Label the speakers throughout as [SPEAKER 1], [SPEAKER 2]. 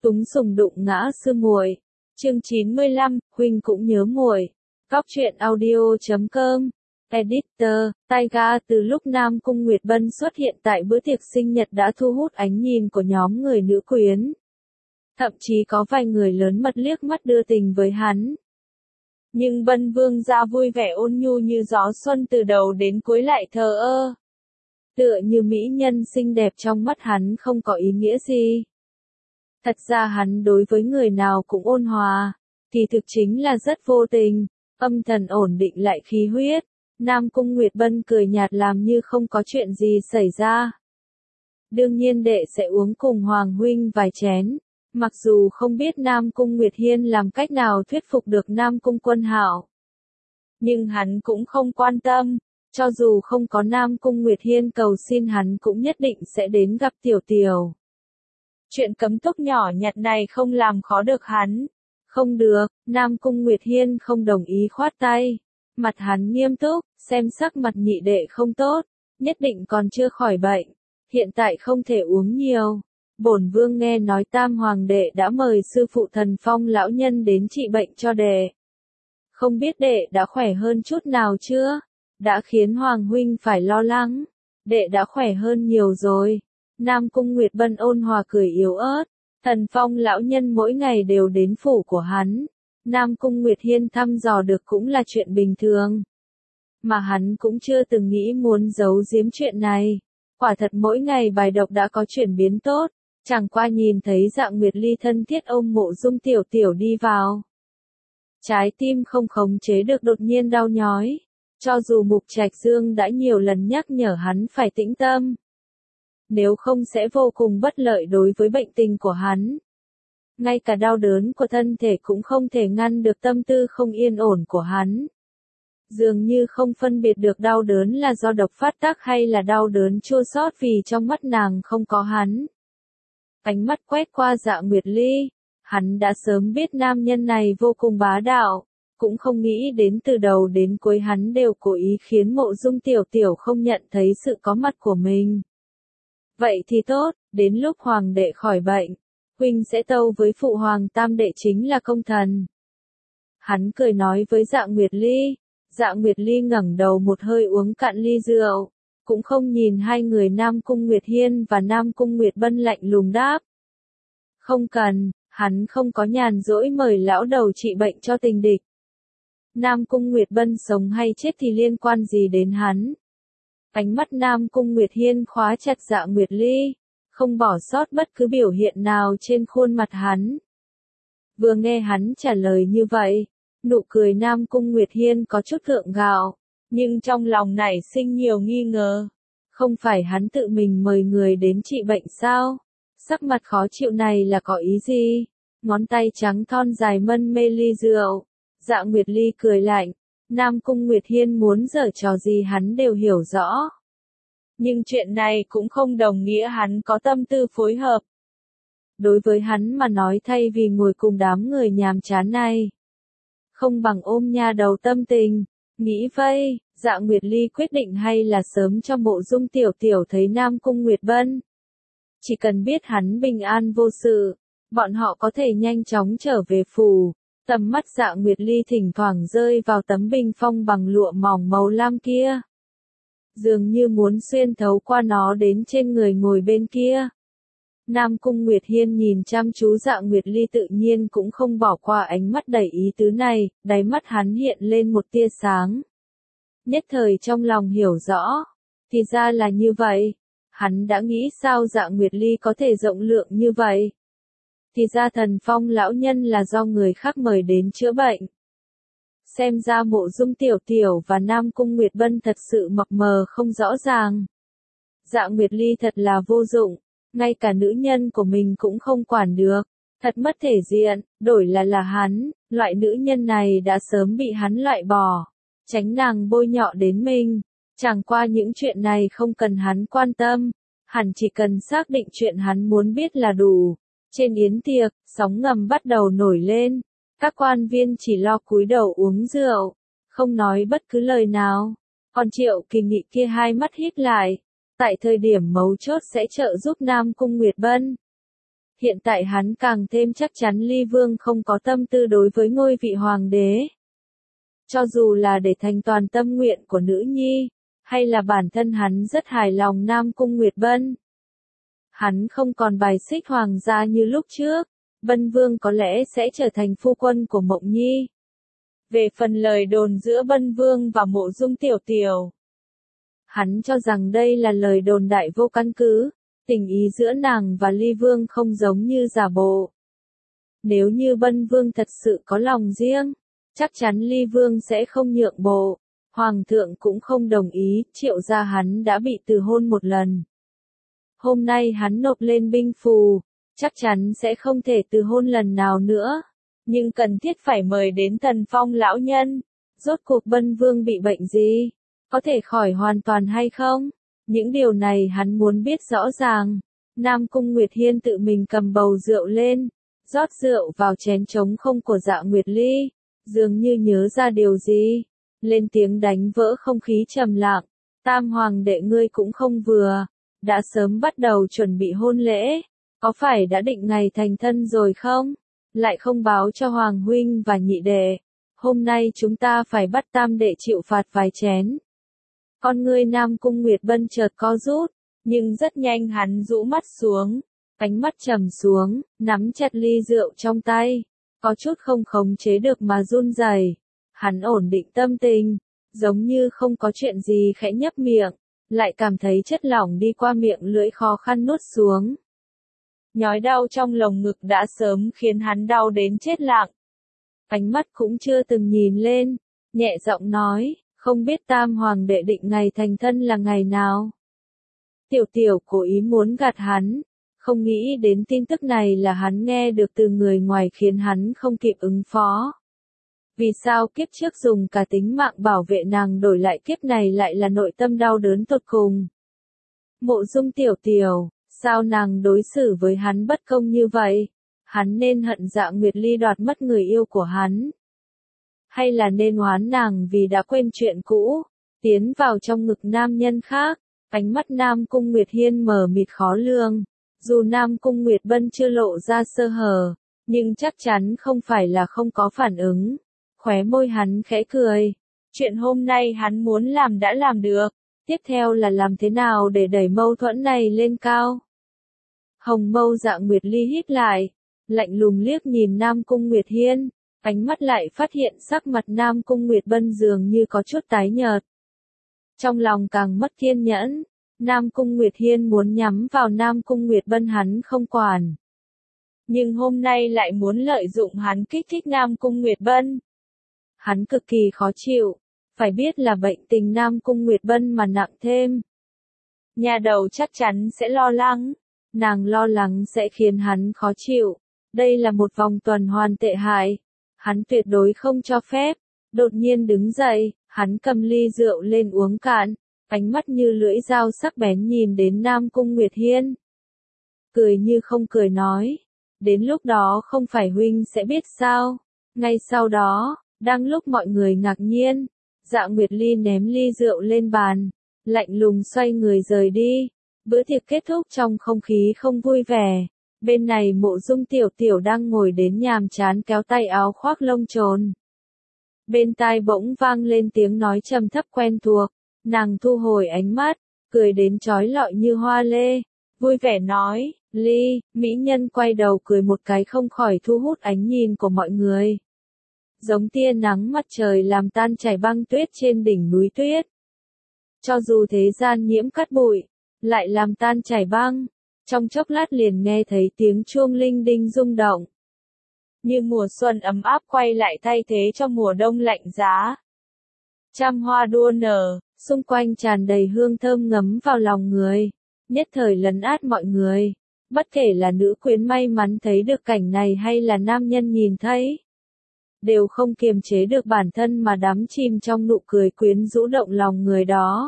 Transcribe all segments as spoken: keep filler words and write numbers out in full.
[SPEAKER 1] Túng sùng đụng ngã sư muội. Chương chín mươi lăm, huynh cũng nhớ muội. Góc truyện audio chấm com. Editor, Taiga. Từ lúc Nam Cung Nguyệt Bân xuất hiện tại bữa tiệc sinh nhật đã thu hút ánh nhìn của nhóm người nữ quyến. Thậm chí có vài người lớn mật liếc mắt đưa tình với hắn. Nhưng Bân Vương gia vui vẻ ôn nhu như gió xuân, từ đầu đến cuối lại thờ ơ. Tựa như mỹ nhân xinh đẹp trong mắt hắn không có ý nghĩa gì. Thật ra hắn đối với người nào cũng ôn hòa, kỳ thực chính là rất vô tình, âm thần ổn định lại khí huyết. Nam Cung Nguyệt Bân cười nhạt làm như không có chuyện gì xảy ra. Đương nhiên đệ sẽ uống cùng Hoàng huynh vài chén. Mặc dù không biết Nam Cung Nguyệt Hiên làm cách nào thuyết phục được Nam Cung Quân Hạo, nhưng hắn cũng không quan tâm, cho dù không có Nam Cung Nguyệt Hiên cầu xin hắn cũng nhất định sẽ đến gặp Tiểu Tiểu. Chuyện cấm túc nhỏ nhặt này không làm khó được hắn. Không được, Nam Cung Nguyệt Hiên không đồng ý khoát tay. Mặt hắn nghiêm túc, xem sắc mặt nhị đệ không tốt, nhất định còn chưa khỏi bệnh, hiện tại không thể uống nhiều. Bổn vương nghe nói Tam Hoàng đệ đã mời sư phụ Thần Phong lão nhân đến trị bệnh cho đệ. Không biết đệ đã khỏe hơn chút nào chưa? Đã khiến Hoàng huynh phải lo lắng. Đệ đã khỏe hơn nhiều rồi. Nam Cung Nguyệt Bân ôn hòa cười yếu ớt. Thần Phong lão nhân mỗi ngày đều đến phủ của hắn. Nam Cung Nguyệt Hiên thăm dò được cũng là chuyện bình thường. Mà hắn cũng chưa từng nghĩ muốn giấu giếm chuyện này. Quả thật mỗi ngày bài độc đã có chuyển biến tốt. Chẳng qua nhìn thấy Dạng Nguyệt Ly thân thiết ôm Mộ Dung Tiểu Tiểu đi vào. Trái tim không khống chế được đột nhiên đau nhói. Cho dù Mục Trạch Dương đã nhiều lần nhắc nhở hắn phải tĩnh tâm. Nếu không sẽ vô cùng bất lợi đối với bệnh tình của hắn. Ngay cả đau đớn của thân thể cũng không thể ngăn được tâm tư không yên ổn của hắn. Dường như không phân biệt được đau đớn là do độc phát tác hay là đau đớn chua xót vì trong mắt nàng không có hắn. Ánh mắt quét qua Dạng Nguyệt Ly, hắn đã sớm biết nam nhân này vô cùng bá đạo, cũng không nghĩ đến từ đầu đến cuối hắn đều cố ý khiến Mộ Dung Tiểu Tiểu không nhận thấy sự có mặt của mình. Vậy thì tốt, đến lúc Hoàng đệ khỏi bệnh, huynh sẽ tâu với phụ hoàng Tam đệ chính là công thần. Hắn cười nói với Dạng Nguyệt Ly. Dạng Nguyệt Ly ngẩng đầu một hơi uống cạn ly rượu, cũng không nhìn hai người Nam Cung Nguyệt Hiên và Nam Cung Nguyệt Bân lạnh lùng đáp. Không cần, hắn không có nhàn rỗi mời lão đầu trị bệnh cho tình địch. Nam Cung Nguyệt Bân sống hay chết thì liên quan gì đến hắn? Ánh mắt Nam Cung Nguyệt Hiên khóa chặt Dạng Nguyệt Ly, không bỏ sót bất cứ biểu hiện nào trên khuôn mặt hắn. Vừa nghe hắn trả lời như vậy, nụ cười Nam Cung Nguyệt Hiên có chút gượng gạo, nhưng trong lòng nảy sinh nhiều nghi ngờ. Không phải hắn tự mình mời người đến trị bệnh sao? Sắc mặt khó chịu này là có ý gì? Ngón tay trắng thon dài mân mê ly rượu. Dạng Nguyệt Ly cười lạnh. Nam Cung Nguyệt Hiên muốn giở trò gì hắn đều hiểu rõ. Nhưng chuyện này cũng không đồng nghĩa hắn có tâm tư phối hợp. Đối với hắn mà nói, thay vì ngồi cùng đám người nhàm chán này, không bằng ôm nha đầu tâm tình. Nghĩ vây, Dạng Nguyệt Ly quyết định hay là sớm cho Mộ Dung Tiểu Tiểu thấy Nam Cung Nguyệt Bân. Chỉ cần biết hắn bình an vô sự, bọn họ có thể nhanh chóng trở về phủ. Tầm mắt Dạng Nguyệt Ly thỉnh thoảng rơi vào tấm bình phong bằng lụa mỏng màu lam kia. Dường như muốn xuyên thấu qua nó đến trên người ngồi bên kia. Nam Cung Nguyệt Hiên nhìn chăm chú Dạng Nguyệt Ly tự nhiên cũng không bỏ qua ánh mắt đầy ý tứ này, đáy mắt hắn hiện lên một tia sáng. Nhất thời trong lòng hiểu rõ, thì ra là như vậy. Hắn đã nghĩ sao Dạng Nguyệt Ly có thể rộng lượng như vậy. Thì ra Thần Phong lão nhân là do người khác mời đến chữa bệnh. Xem ra Mộ Dung Tiểu Tiểu và Nam Cung Nguyệt Bân thật sự mập mờ không rõ ràng. Dạng Nguyệt Ly thật là vô dụng, ngay cả nữ nhân của mình cũng không quản được, thật mất thể diện, đổi là là hắn, loại nữ nhân này đã sớm bị hắn loại bỏ, tránh nàng bôi nhọ đến mình. Chẳng qua những chuyện này không cần hắn quan tâm, hẳn chỉ cần xác định chuyện hắn muốn biết là đủ. Trên yến tiệc, sóng ngầm bắt đầu nổi lên, các quan viên chỉ lo cúi đầu uống rượu, không nói bất cứ lời nào, còn Triệu Kỳ Nghị kia hai mắt híp lại, tại thời điểm mấu chốt sẽ trợ giúp Nam Cung Nguyệt Bân. Hiện tại hắn càng thêm chắc chắn Ly Vương không có tâm tư đối với ngôi vị hoàng đế. Cho dù là để thành toàn tâm nguyện của nữ nhi, hay là bản thân hắn rất hài lòng Nam Cung Nguyệt Bân. Hắn không còn bài xích hoàng gia như lúc trước, Bân Vương có lẽ sẽ trở thành phu quân của Mộng Nhi. Về phần lời đồn giữa Bân Vương và Mộ Dung Tiểu Tiểu, hắn cho rằng đây là lời đồn đại vô căn cứ, tình ý giữa nàng và Ly Vương không giống như giả bộ. Nếu như Bân Vương thật sự có lòng riêng, chắc chắn Ly Vương sẽ không nhượng bộ, Hoàng thượng cũng không đồng ý, Triệu gia hắn đã bị từ hôn một lần. Hôm nay hắn nộp lên binh phù, chắc chắn sẽ không thể từ hôn lần nào nữa, nhưng cần thiết phải mời đến Thần Phong lão nhân. Rốt cuộc Bân Vương bị bệnh gì? Có thể khỏi hoàn toàn hay không? Những điều này hắn muốn biết rõ ràng. Nam Cung Nguyệt Hiên tự mình cầm bầu rượu lên, rót rượu vào chén trống không của Dạ Nguyệt Ly, dường như nhớ ra điều gì, lên tiếng đánh vỡ không khí trầm lặng. Tam hoàng đệ ngươi cũng không vừa, đã sớm bắt đầu chuẩn bị hôn lễ, có phải đã định ngày thành thân rồi không? Lại không báo cho hoàng huynh và nhị đệ. Hôm nay chúng ta phải bắt tam đệ chịu phạt vài chén. Con ngươi Nam Cung Nguyệt Bân chợt co rút, nhưng rất nhanh hắn rũ mắt xuống, ánh mắt trầm xuống, nắm chặt ly rượu trong tay, có chút không khống chế được mà run rẩy. Hắn ổn định tâm tình, giống như không có chuyện gì khẽ nhấp miệng, lại cảm thấy chất lỏng đi qua miệng lưỡi khó khăn nuốt xuống. Nhói đau trong lồng ngực đã sớm khiến hắn đau đến chết lặng. Ánh mắt cũng chưa từng nhìn lên, nhẹ giọng nói, không biết tam hoàng đệ định ngày thành thân là ngày nào. Tiểu tiểu cố ý muốn gạt hắn, không nghĩ đến tin tức này là hắn nghe được từ người ngoài khiến hắn không kịp ứng phó. Vì sao kiếp trước dùng cả tính mạng bảo vệ nàng đổi lại kiếp này lại là nội tâm đau đớn tột cùng. Mộ Dung Tiểu Tiểu, sao nàng đối xử với hắn bất công như vậy? Hắn nên hận Dạ Nguyệt Ly đoạt mất người yêu của hắn? Hay là nên oán nàng vì đã quên chuyện cũ, tiến vào trong ngực nam nhân khác? Ánh mắt Nam Cung Nguyệt Hiên mờ mịt khó lường. Dù Nam Cung Nguyệt Bân chưa lộ ra sơ hở, nhưng chắc chắn không phải là không có phản ứng. Khóe môi hắn khẽ cười. Chuyện hôm nay hắn muốn làm đã làm được. Tiếp theo là làm thế nào để đẩy mâu thuẫn này lên cao. Hồng mâu Dạ Nguyệt Ly hít lại, lạnh lùng liếc nhìn Nam Cung Nguyệt Hiên, ánh mắt lại phát hiện sắc mặt Nam Cung Nguyệt Bân dường như có chút tái nhợt. Trong lòng càng mất kiên nhẫn, Nam Cung Nguyệt Hiên muốn nhắm vào Nam Cung Nguyệt Bân hắn không quản. Nhưng hôm nay lại muốn lợi dụng hắn kích thích Nam Cung Nguyệt Bân. Hắn cực kỳ khó chịu, phải biết là bệnh tình Nam Cung Nguyệt Bân mà nặng thêm. Nhà đầu chắc chắn sẽ lo lắng, nàng lo lắng sẽ khiến hắn khó chịu. Đây là một vòng tuần hoàn tệ hại, hắn tuyệt đối không cho phép. Đột nhiên đứng dậy, hắn cầm ly rượu lên uống cạn, ánh mắt như lưỡi dao sắc bén nhìn đến Nam Cung Nguyệt Hiên. Cười như không cười nói, đến lúc đó không phải huynh sẽ biết sao. Ngay sau đó, đang lúc mọi người ngạc nhiên, Dạ Nguyệt Ly ném ly rượu lên bàn, lạnh lùng xoay người rời đi. Bữa tiệc kết thúc trong không khí không vui vẻ. Bên này Mộ Dung Tiểu Tiểu đang ngồi đến nhàm chán kéo tay áo khoác lông trồn. Bên tai bỗng vang lên tiếng nói trầm thấp quen thuộc, nàng thu hồi ánh mắt, cười đến chói lọi như hoa lê, vui vẻ nói, Ly, mỹ nhân quay đầu cười một cái không khỏi thu hút ánh nhìn của mọi người. Giống tia nắng mặt trời làm tan chảy băng tuyết trên đỉnh núi tuyết. Cho dù thế gian nhiễm cát bụi, lại làm tan chảy băng, trong chốc lát liền nghe thấy tiếng chuông linh đinh rung động. Như mùa xuân ấm áp quay lại thay thế cho mùa đông lạnh giá. Trăm hoa đua nở, xung quanh tràn đầy hương thơm ngấm vào lòng người, nhất thời lấn át mọi người. Bất kể là nữ quyến may mắn thấy được cảnh này hay là nam nhân nhìn thấy, đều không kiềm chế được bản thân mà đắm chìm trong nụ cười quyến rũ động lòng người đó.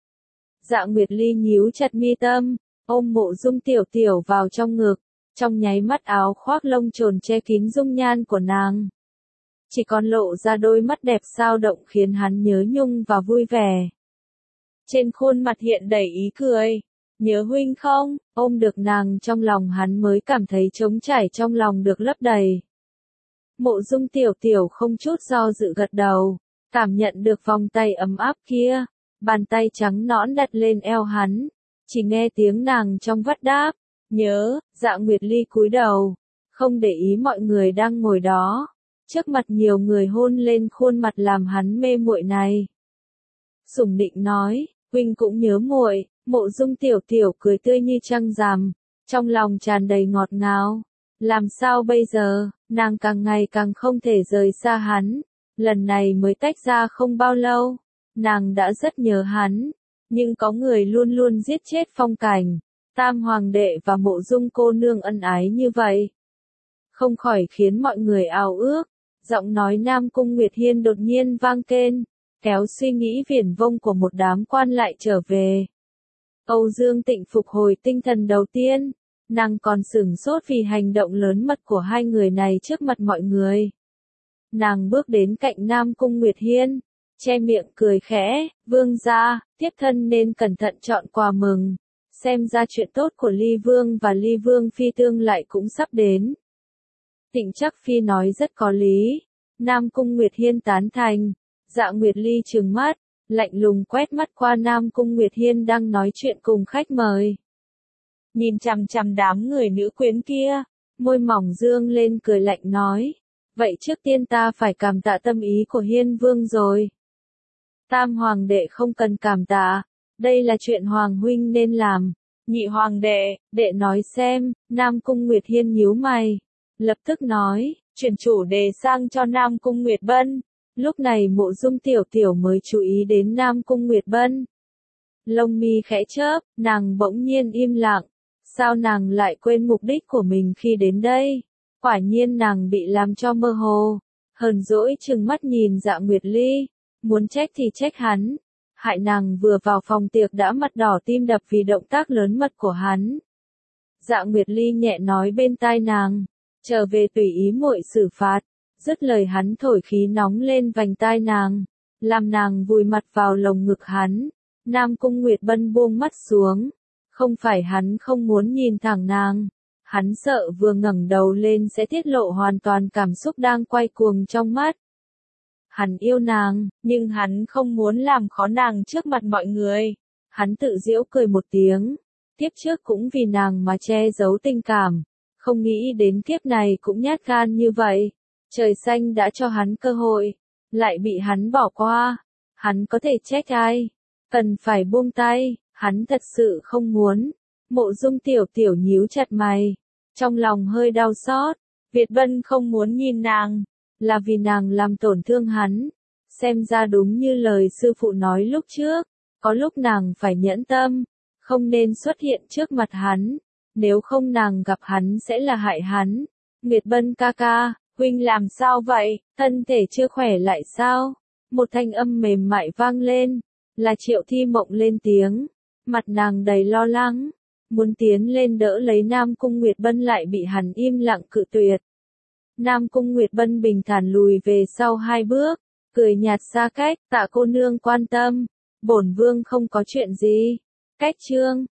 [SPEAKER 1] Dạ Nguyệt Ly nhíu chặt mi tâm, ôm Mộ Dung Tiểu Tiểu vào trong ngực, trong nháy mắt áo khoác lông trồn che kín dung nhan của nàng. Chỉ còn lộ ra đôi mắt đẹp sao động khiến hắn nhớ nhung và vui vẻ. Trên khuôn mặt hiện đầy ý cười, nhớ huynh không? Ôm được nàng trong lòng hắn mới cảm thấy trống trải trong lòng được lấp đầy. Mộ Dung Tiểu Tiểu không chút do dự gật đầu, cảm nhận được vòng tay ấm áp kia, bàn tay trắng nõn đặt lên eo hắn, chỉ nghe tiếng nàng trong vắt đáp, nhớ. Dạ Nguyệt Ly cúi đầu, không để ý mọi người đang ngồi đó, trước mặt nhiều người hôn lên khuôn mặt làm hắn mê muội này. Sủng Định nói, huynh cũng nhớ muội. Mộ Dung Tiểu Tiểu cười tươi như trăng rằm, trong lòng tràn đầy ngọt ngào. Làm sao bây giờ, nàng càng ngày càng không thể rời xa hắn, lần này mới tách ra không bao lâu, nàng đã rất nhớ hắn, nhưng có người luôn luôn giết chết phong cảnh, Tam Hoàng đệ và Mộ Dung cô nương ân ái như vậy. Không khỏi khiến mọi người ao ước, giọng nói Nam Cung Nguyệt Hiên đột nhiên vang kên, kéo suy nghĩ viển vông của một đám quan lại trở về. Âu Dương Tịnh phục hồi tinh thần đầu tiên, nàng còn sửng sốt vì hành động lớn mật của hai người này trước mặt mọi người. Nàng bước đến cạnh Nam Cung Nguyệt Hiên, che miệng cười khẽ, vương gia, tiếp thân nên cẩn thận chọn quà mừng, xem ra chuyện tốt của Ly Vương và Ly Vương Phi tương lại cũng sắp đến. Tịnh Trắc Phi nói rất có lý, Nam Cung Nguyệt Hiên tán thành, Dạ Nguyệt Ly trừng mắt, lạnh lùng quét mắt qua Nam Cung Nguyệt Hiên đang nói chuyện cùng khách mời. Nhìn chằm chằm đám người nữ quyến kia, môi mỏng dương lên cười lạnh nói, vậy trước tiên ta phải cảm tạ tâm ý của Hiên Vương rồi. Tam Hoàng đệ không cần cảm tạ, đây là chuyện Hoàng huynh nên làm. Nhị Hoàng đệ, đệ nói xem. Nam Cung Nguyệt Hiên nhíu mày, lập tức nói, chuyển chủ đề sang cho Nam Cung Nguyệt Bân. Lúc này Mộ Dung Tiểu Tiểu mới chú ý đến Nam Cung Nguyệt Bân. Lông mi khẽ chớp, nàng bỗng nhiên im lặng. Sao nàng lại quên mục đích của mình khi đến đây? Quả nhiên nàng bị làm cho mơ hồ. Hờn dỗi trừng mắt nhìn Dạ Nguyệt Ly, muốn trách thì trách hắn. Hại nàng vừa vào phòng tiệc đã mặt đỏ tim đập vì động tác lớn mật của hắn. Dạ Nguyệt Ly nhẹ nói bên tai nàng, trở về tùy ý muội xử phạt. Dứt lời hắn thổi khí nóng lên vành tai nàng, làm nàng vùi mặt vào lồng ngực hắn. Nam Cung Nguyệt Bân buông mắt xuống, không phải hắn không muốn nhìn thẳng nàng, hắn sợ vừa ngẩng đầu lên sẽ tiết lộ hoàn toàn cảm xúc đang quay cuồng trong mắt. Hắn yêu nàng, nhưng hắn không muốn làm khó nàng trước mặt mọi người. Hắn tự giễu cười một tiếng, kiếp trước cũng vì nàng mà che giấu tình cảm, không nghĩ đến kiếp này cũng nhát gan như vậy. Trời xanh đã cho hắn cơ hội, lại bị hắn bỏ qua. Hắn có thể trách ai? Cần phải buông tay, hắn thật sự không muốn. Mộ Dung Tiểu Tiểu nhíu chặt mày, trong lòng hơi đau xót. Việt Bân không muốn nhìn nàng, là vì nàng làm tổn thương hắn. Xem ra đúng như lời sư phụ nói lúc trước, có lúc nàng phải nhẫn tâm, không nên xuất hiện trước mặt hắn, nếu không nàng gặp hắn sẽ là hại hắn. Nguyệt Bân ca ca, huynh làm sao vậy, thân thể chưa khỏe lại sao? Một thanh âm mềm mại vang lên, là Triệu Thi Mộng lên tiếng, mặt nàng đầy lo lắng, muốn tiến lên đỡ lấy Nam Cung Nguyệt Bân lại bị hắn im lặng cự tuyệt. Nam Cung Nguyệt Bân bình thản lùi về sau hai bước, cười nhạt xa cách, tạ cô nương quan tâm, bổn vương không có chuyện gì. Cách chương